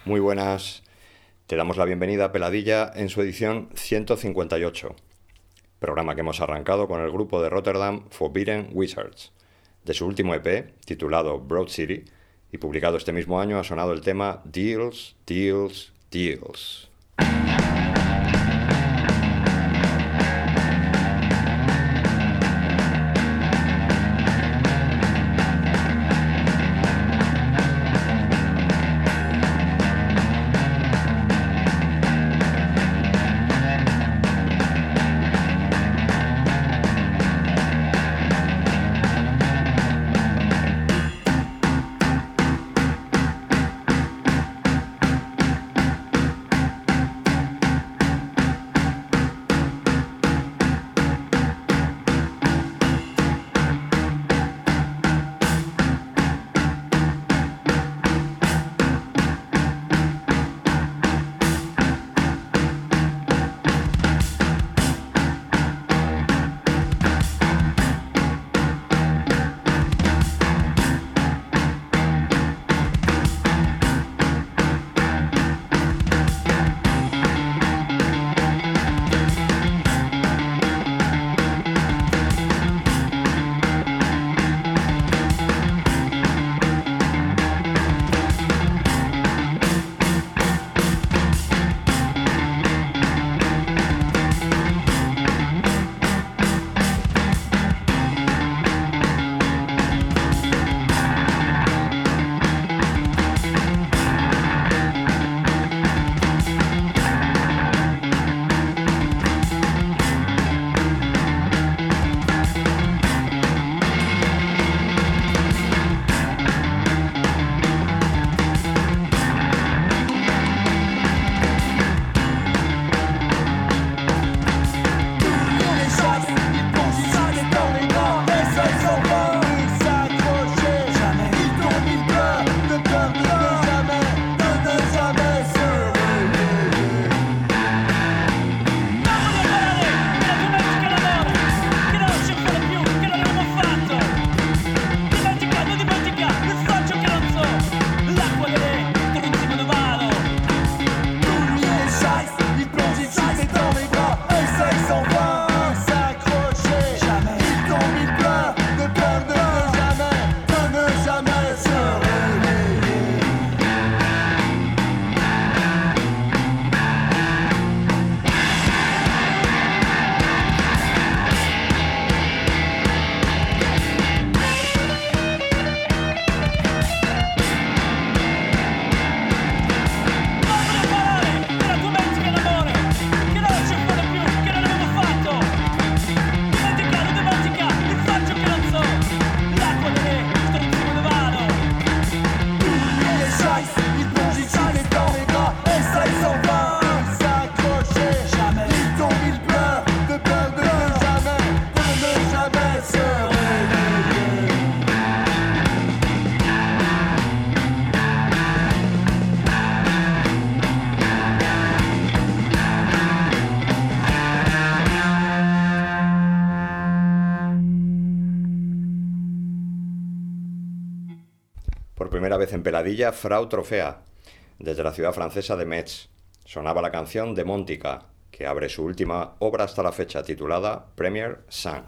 Muy buenas. Te damos la bienvenida a Peladilla en su edición 158, programa que hemos arrancado con el grupo de Rotterdam Forbidden Wizards. De su último EP, titulado Broad City, y publicado este mismo año, ha sonado el tema Deals, Deals, Deals. Por primera vez en Peladilla, Frau Trofea, desde la ciudad francesa de Metz. Sonaba la canción de Montica, que abre su última obra hasta la fecha, titulada Premier Sang.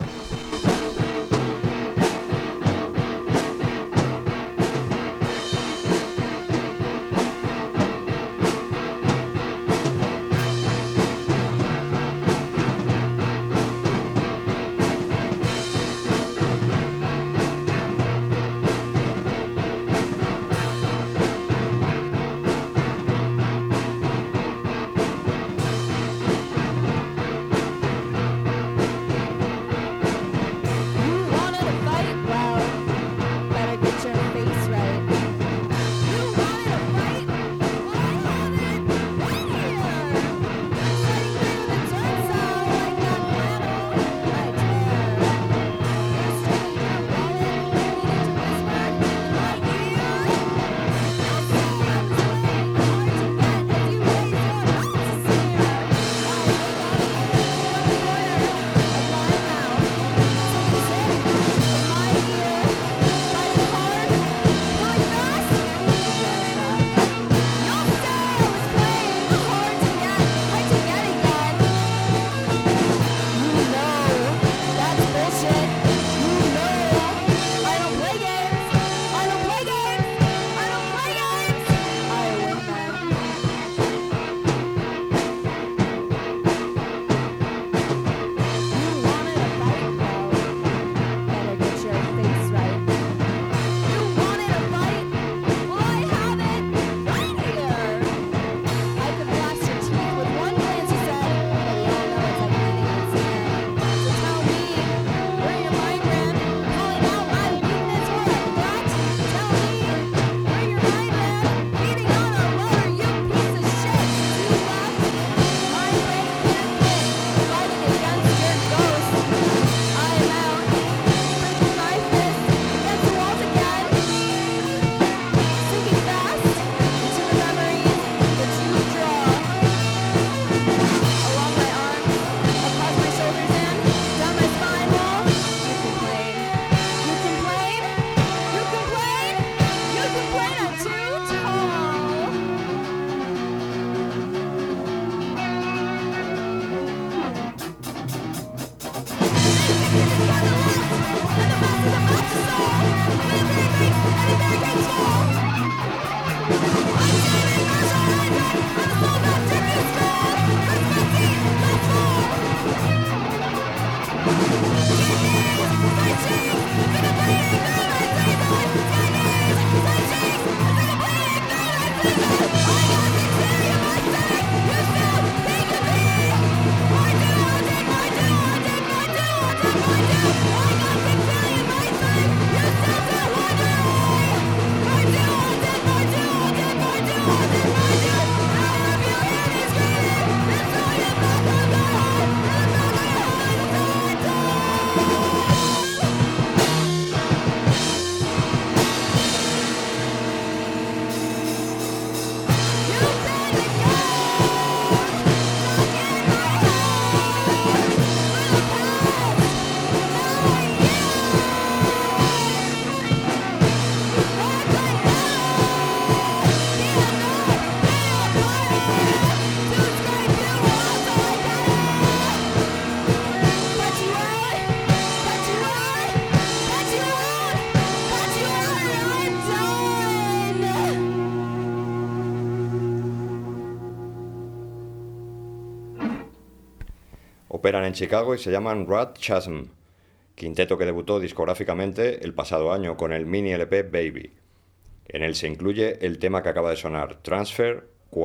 Operan en Chicago y se llaman Rat Chasm, quinteto que debutó discográficamente el pasado año con el mini LP Baby. En él se incluye el tema que acaba de sonar, Transfer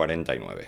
49.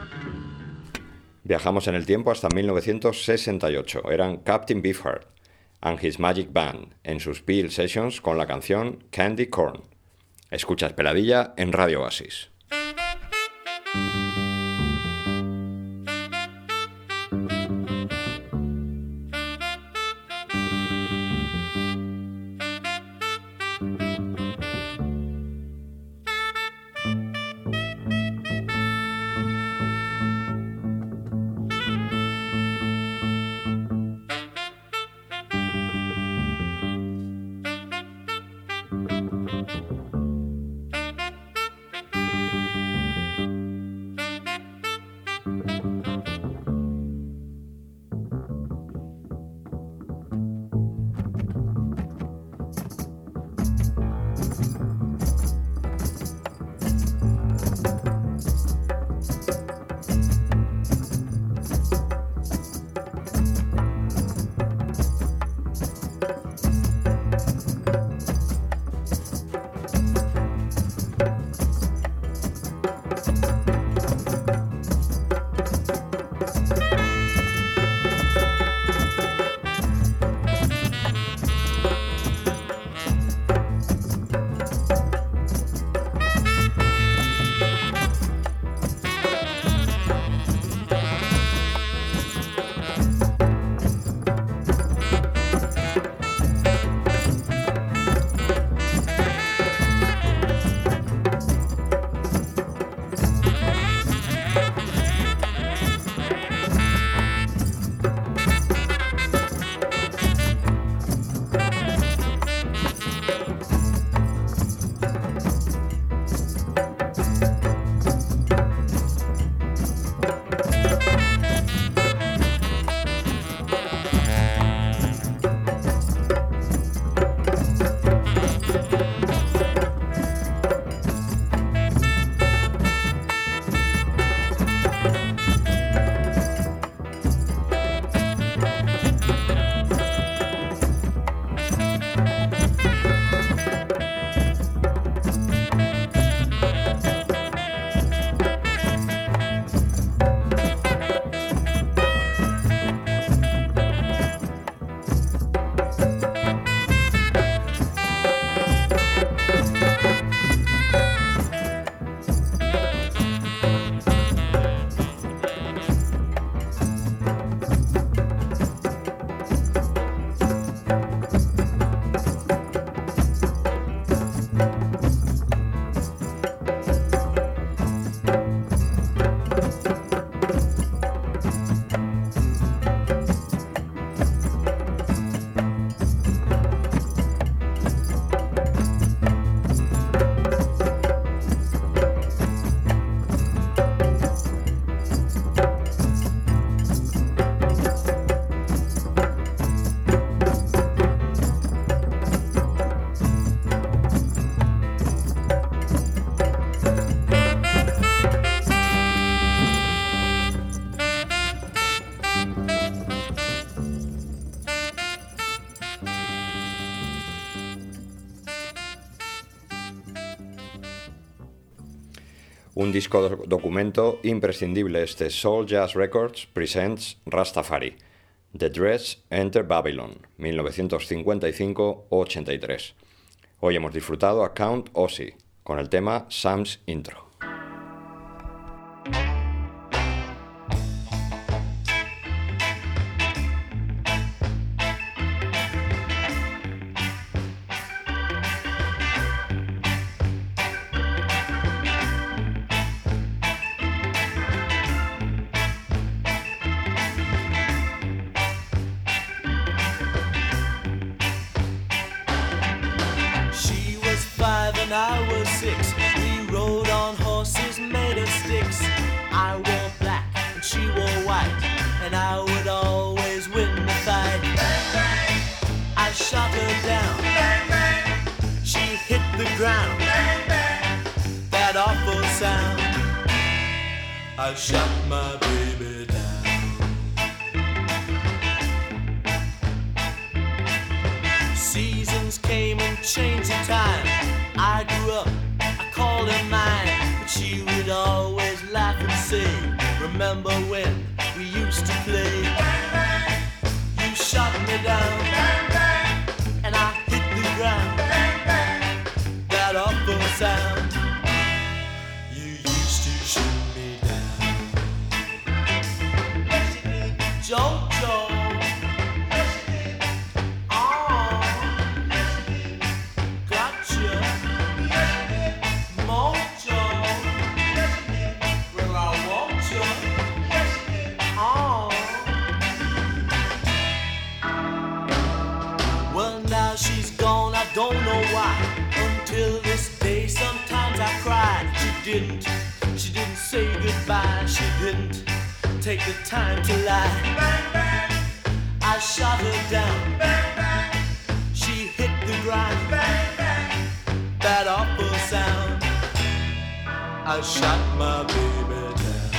Viajamos en el tiempo hasta 1968. Eran Captain Beefheart. and His Magic Band en sus Peel Sessions con la canción Candy Corn. Escuchas Peladilla en Radio Oasis. Un disco documento imprescindible este Soul Jazz Records presents Rastafari, The Dreads Enter Babylon, 1955-83. Hoy hemos disfrutado a Count Ossie con el tema Sam's Intro. I was 6. We rode on horses made of sticks. I wore black and she wore white, and I would always win the fight. Bang, bang. I shot her down. Bang, bang. She hit the ground. Bang, bang. That awful sound. I shot my baby down. Seasons came and changed the time. I grew up, I called her mine, but she would always laugh and say, remember when we used to play? Bang, bang. You shot me down. Bang, bang. didn't say goodbye. She didn't take the time to lie. Bang, bang. I shot her down. Bang, bang. She hit the ground. Bang, bang. That awful sound. I shot my baby down.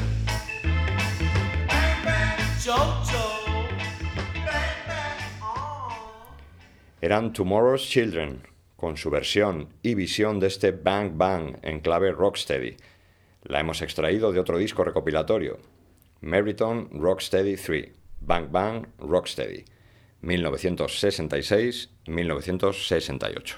Bang, bang. Jojo. Bang, bang. Oh. Eran Tomorrow's Children, con su versión y visión de este Bang Bang en clave rocksteady. La hemos extraído de otro disco recopilatorio, Meriton Rocksteady 3, Bang Bang Rocksteady, 1966-1968.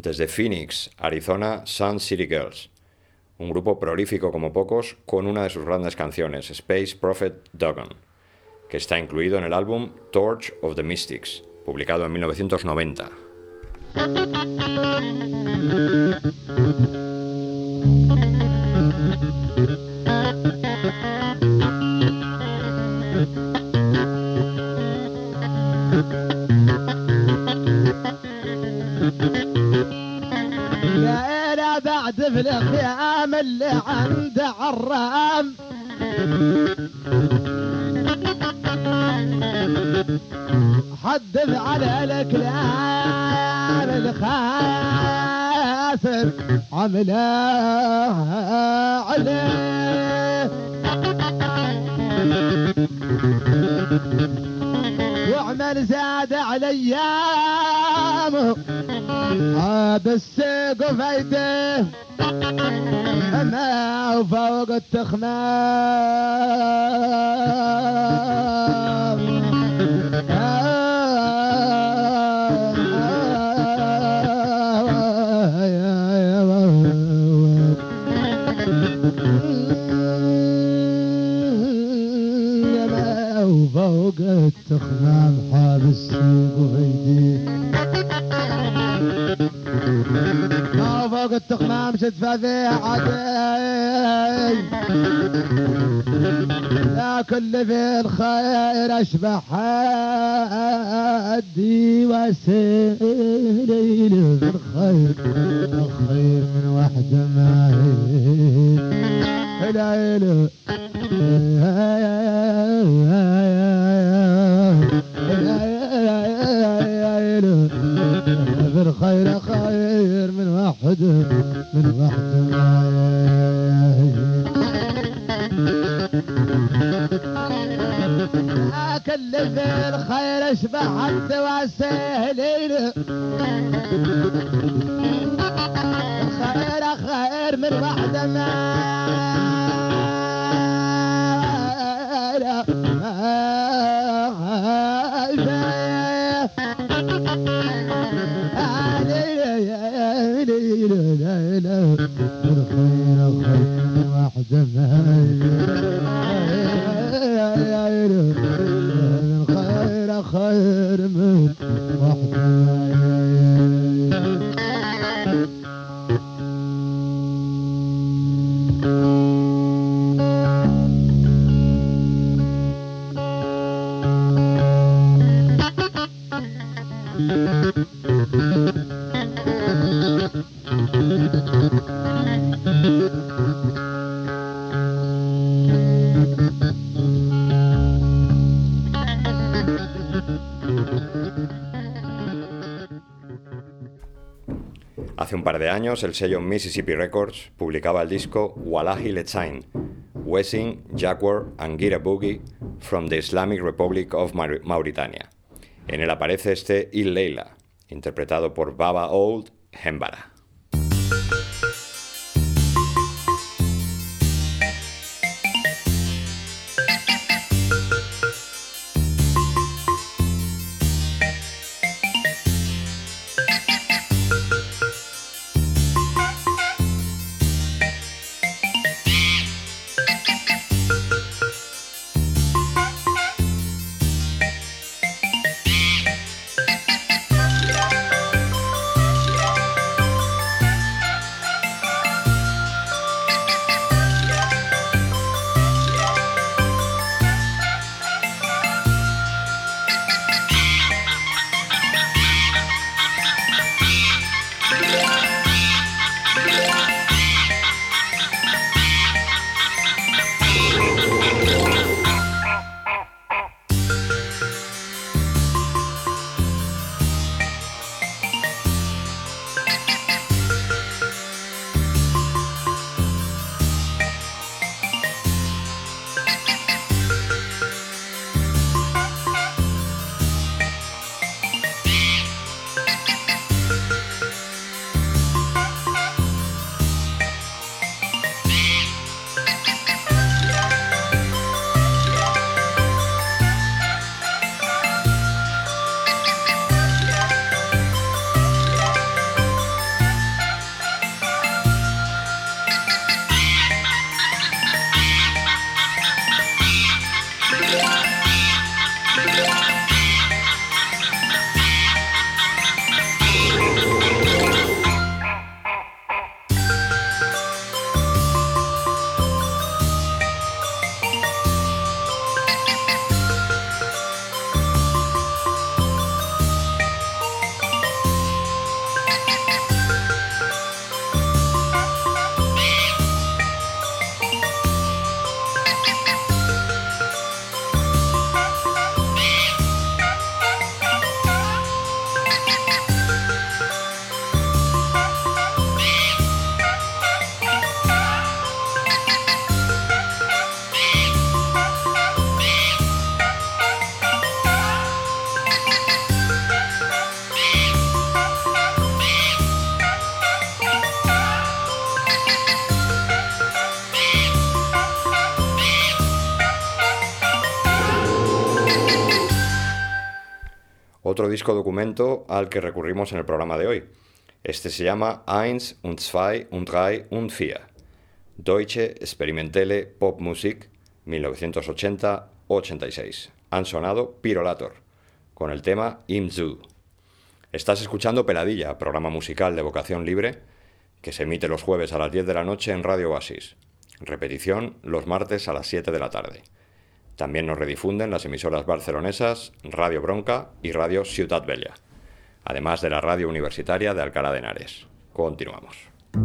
desde Phoenix, Arizona, Sun City Girls, un grupo prolífico como pocos con una de sus grandes canciones, Space Prophet Dogon, que está incluido en el álbum Torch of the Mystics, publicado en 1990. بعد في الخيام اللي عند عرام حدث على الكلام الخاسر عمله عليه وعمل زاد على ايامه بالسيق وفايده ما فوق التخمام فوق التخمام حابس وفايده ما فوق التخمام شد فذيعتي يا كل في الخير اشبه حدي وسيلي بالخير الخير من وحده ما هي العيله بالخير خير من وحده كل في الخير اشبه حد وسهلين خير خير من وحده ما خير من Hace un par de años, el sello Mississippi Records publicaba el disco Wallahi Letzain, Wessing, Jaguar and Gira Boogie from the Islamic Republic of Mauritania. En él aparece este Il Leila, interpretado por Baba Ould Hembara. otro disco documento al que recurrimos en el programa de hoy. Este se llama Eins und Zwei und Drei und Vier, Deutsche Experimentelle Popmusik 1980-86. Han sonado Pirolator, con el tema Im Zoo. Estás escuchando Peladilla, programa musical de vocación libre, que se emite los jueves a las 10 de la noche en Radio Oasis. Repetición los martes a las 7 de la tarde. También nos redifunden las emisoras barcelonesas Radio Bronca y Radio Ciutat Vella, además de la radio universitaria de Alcalá de Henares. Continuamos.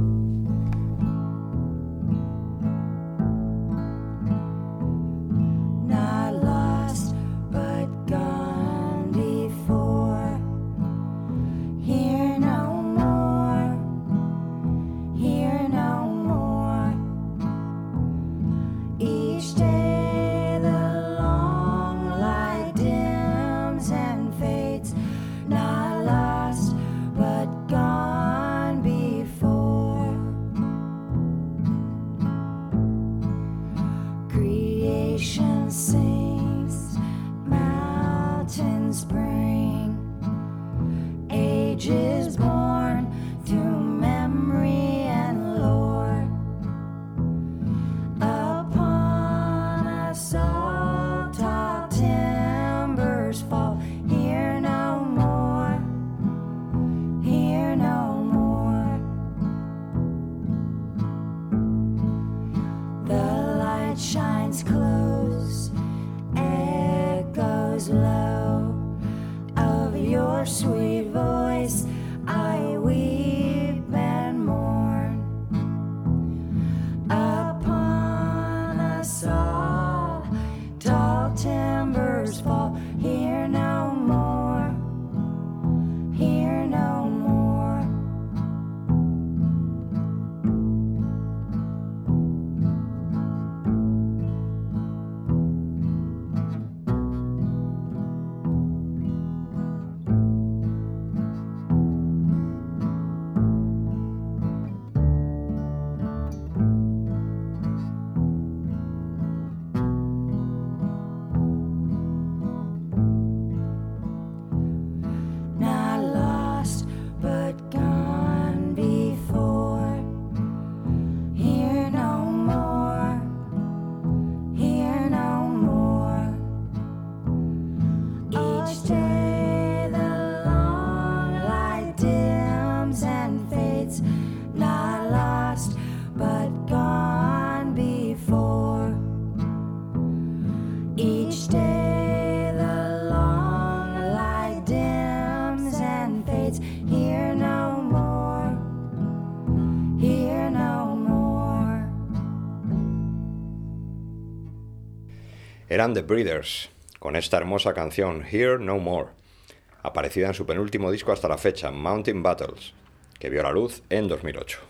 Eran The Breeders, con esta hermosa canción Here No More, aparecida en su penúltimo disco hasta la fecha, Mountain Battles, que vio la luz en 2008.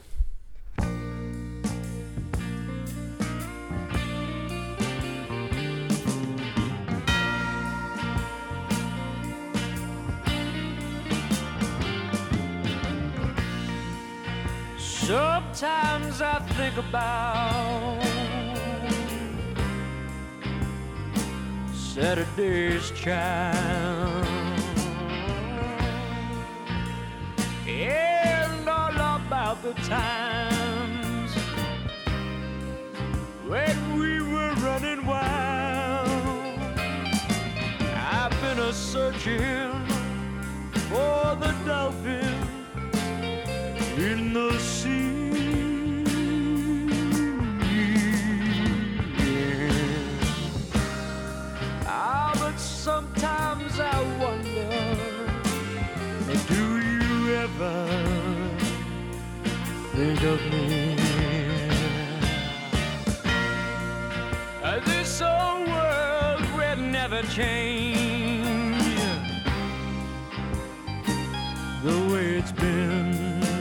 Sometimes I think about Saturday's child and all about the times when we were running wild. I've been a-searching for the dolphin in the sea. Sometimes I wonder, do you ever think of me? This old world will never change the way it's been,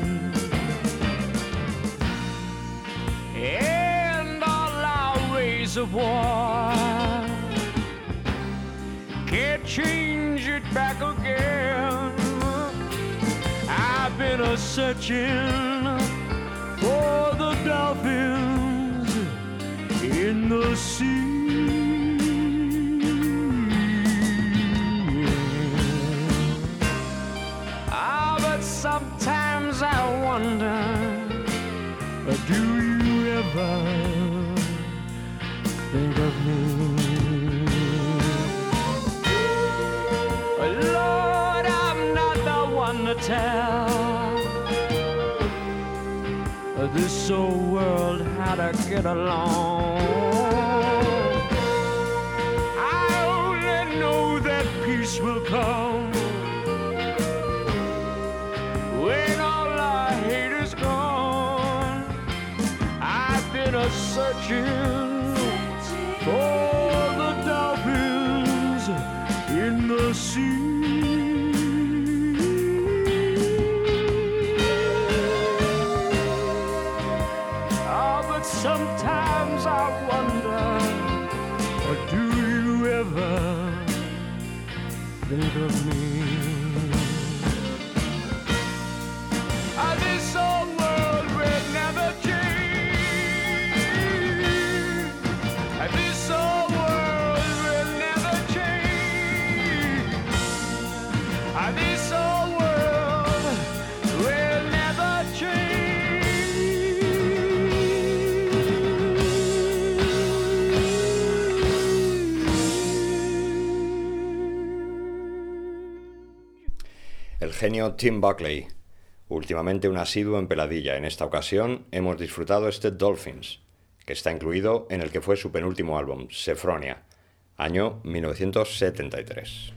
and all our ways of war can't change it back again. I've been a-searching for the dolphins in the sea. this old world how to get along. I only know that peace will come when all I hate is gone. I've been a-searching for the dolphins in the sea. Sometimes I wonder, do you ever think of me? This old world will never change. This old world will never change. This old world will never change. El genio Tim Buckley, últimamente un asiduo en Peladilla. En esta ocasión hemos disfrutado este Dolphins, que está incluido en el que fue su penúltimo álbum, Sephronia, año 1973.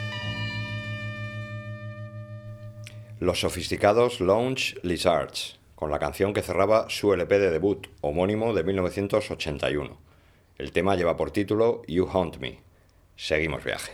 Los sofisticados Lounge Lizards, con la canción que cerraba su LP de debut, homónimo de 1981. El tema lleva por título You Haunt Me. Seguimos viaje.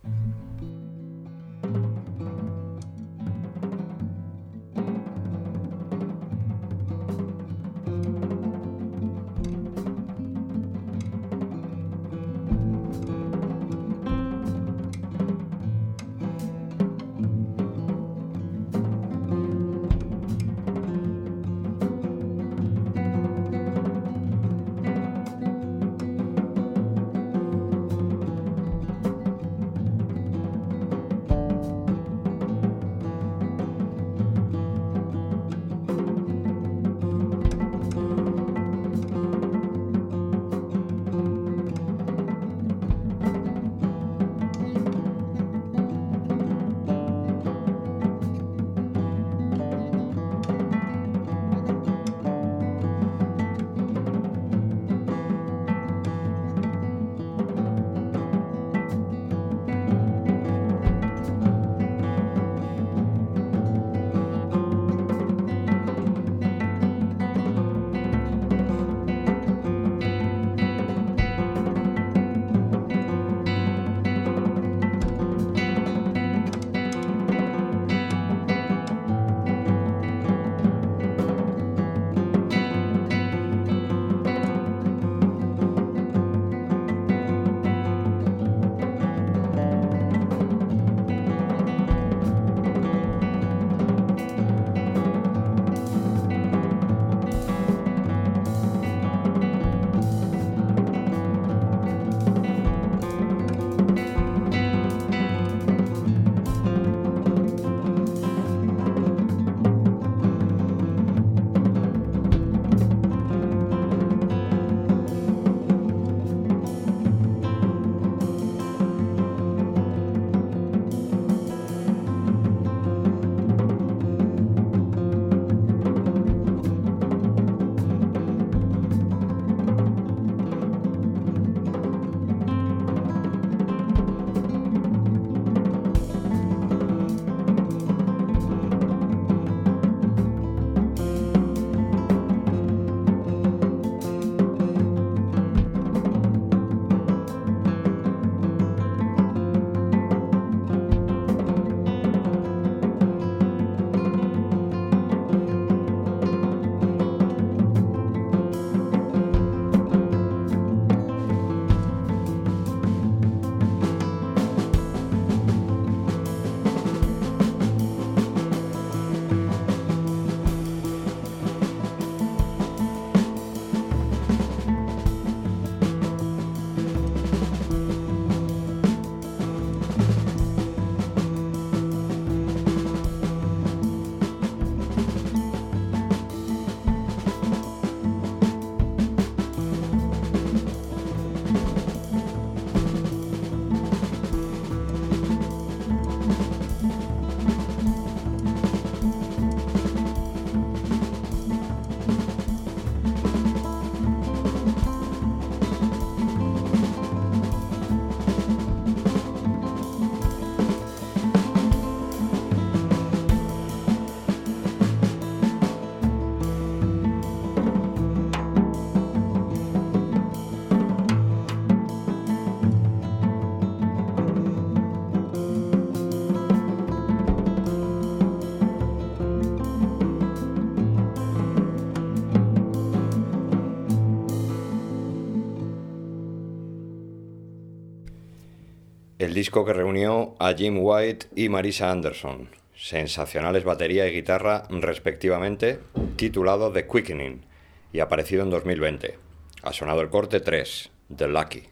El disco que reunió a Jim White y Marisa Anderson, sensacionales batería y guitarra respectivamente, titulado The Quickening y aparecido en 2020. Ha sonado el corte 3, The Lucky.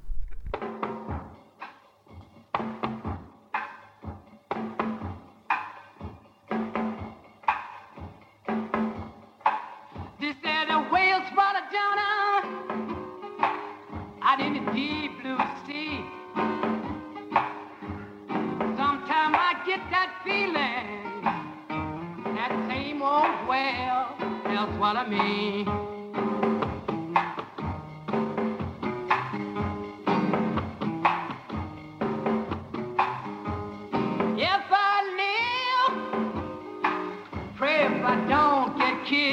What I mean. If I live, pray if I don't get killed.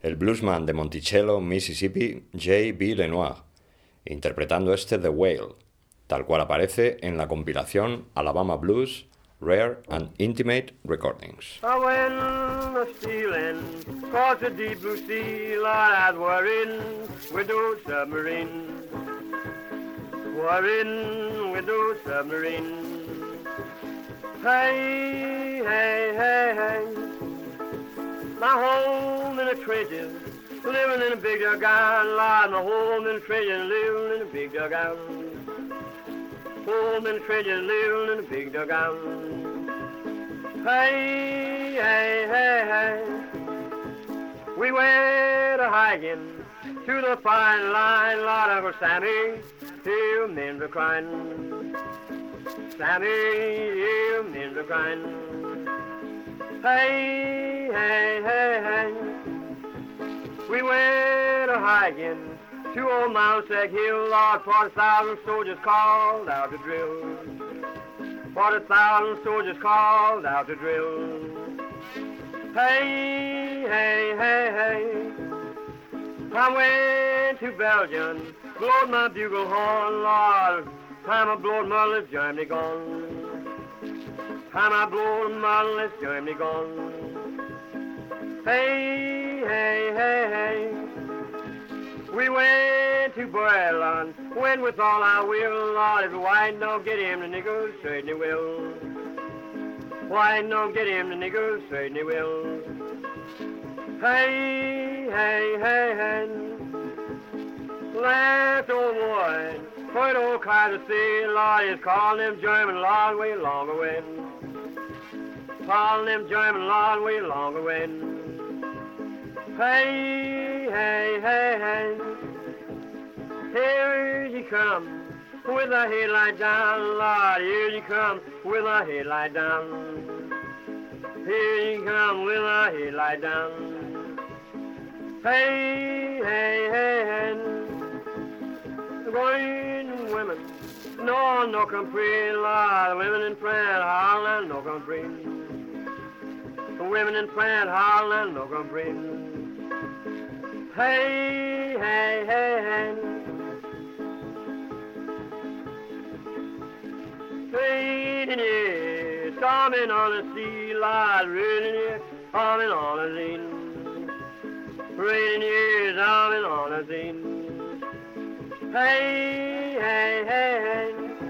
el bluesman de Monticello, Mississippi, J.B. Lenoir, interpretando este The Whale, tal cual aparece en la compilación Alabama Blues, Rare and Intimate Recordings. I went a-stealing across the deep blue sea, Lord, I was worrying with those submarines, worrying with those submarines. Hey, hey, hey, hey, my home in the trenches, living in a big dugout, Lord, my home in the trenches, living in a big dugout. Home in the trenches, living in a big dugout. Hey, hey, hey, hey, we went a-hiking to the fine line, Lord, Uncle Sammy, hear men were crying. Sammy, hear men were crying. Hey, hey, hey, hey, we went a-hiking to old Mount Sac Hill, Lord, 40,000 soldiers called out to drill. 40,000 soldiers called out to drill. Hey, hey, hey, hey, I went to Belgium, blowed my bugle horn, Lord, time I blowed my left Germany gone. Time I blowed my left Germany gone. Hey, hey, hey, hey, we went to Berlin, went with all our will, Lord, if the white don't get him, the niggers certainly will. White don't get him, the niggers certainly will. Hey, hey, hey, hey, last old boy, heard old Kaiser say, Lord, he's calling them German, Lord, way long away. Calling them German, Lord, way long away. Hey, hey, hey, hey, here she comes with her headlight down, Lord, here she comes with her headlight down. Here she comes with her headlight down. Hey, hey, hey, hey, going women, no compris, Lord, women in France, Holland, no compris. Women in France, Holland, no compris. Hey, hey, hey, hey, raining here, storming on the sea, Lord, raining here, storming on the sea. Raining here, storming on the sea. Hey, hey, hey, hey,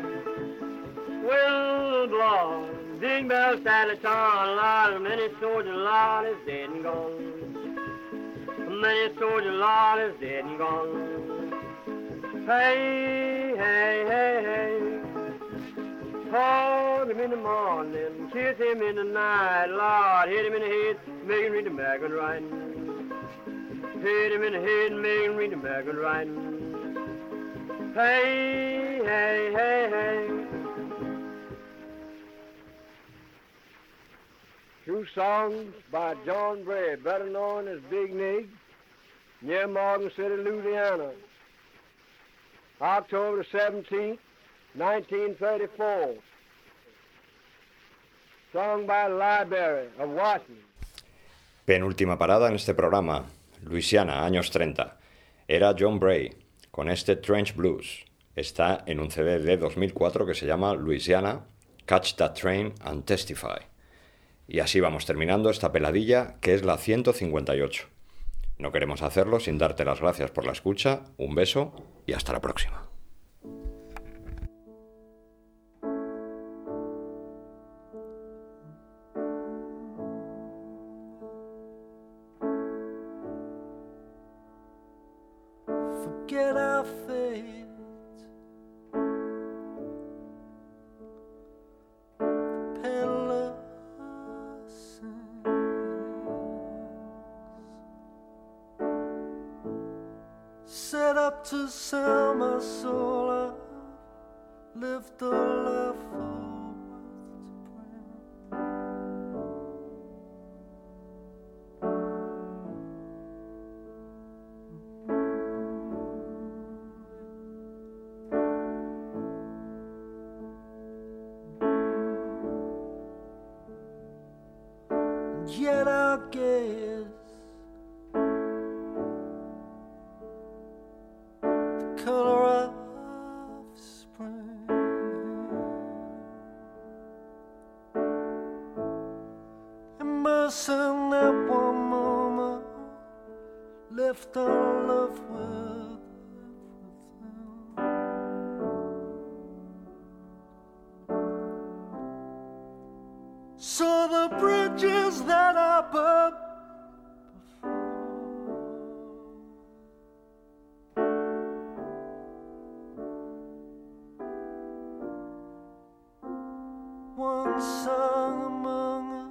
will blow, dig bells, sadly torn, Lord, many soldiers, Lord, is dead and gone. Many soldiers, Lord, is dead and gone. Hey, hey, hey, hey, hold him in the morning, kiss him in the night, Lord, hit him in the head, make him read the back and right. Hit him in the head, make him read the back and right. Hey, hey, hey, hey, two songs by John Bray, better known as Big Nig, near Morgan City, Louisiana, October 17th, 1934. Sung by the Library of Washington. Penúltima parada en este programa, Luisiana, años 30. Era John Bray, con este Trench Blues. Está en un CD de 2004 que se llama Louisiana, Catch That Train and Testify. Y así vamos terminando esta peladilla, que es la 158. No queremos hacerlo sin darte las gracias por la escucha, un beso y hasta la próxima. Forget our fate, peddler sings. Set up to sell my soul up, lift the love for yet I guess person that one moment left our love with everything. So the bridges that I burned one song among us.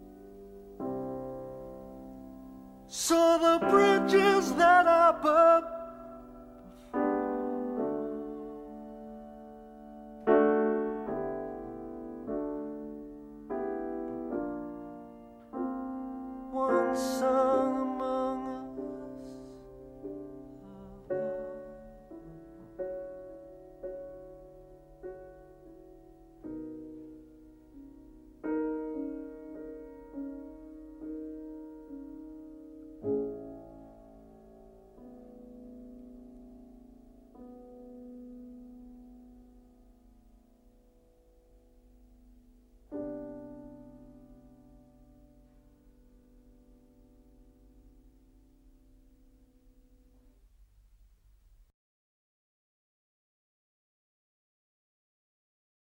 So the bridges that I burned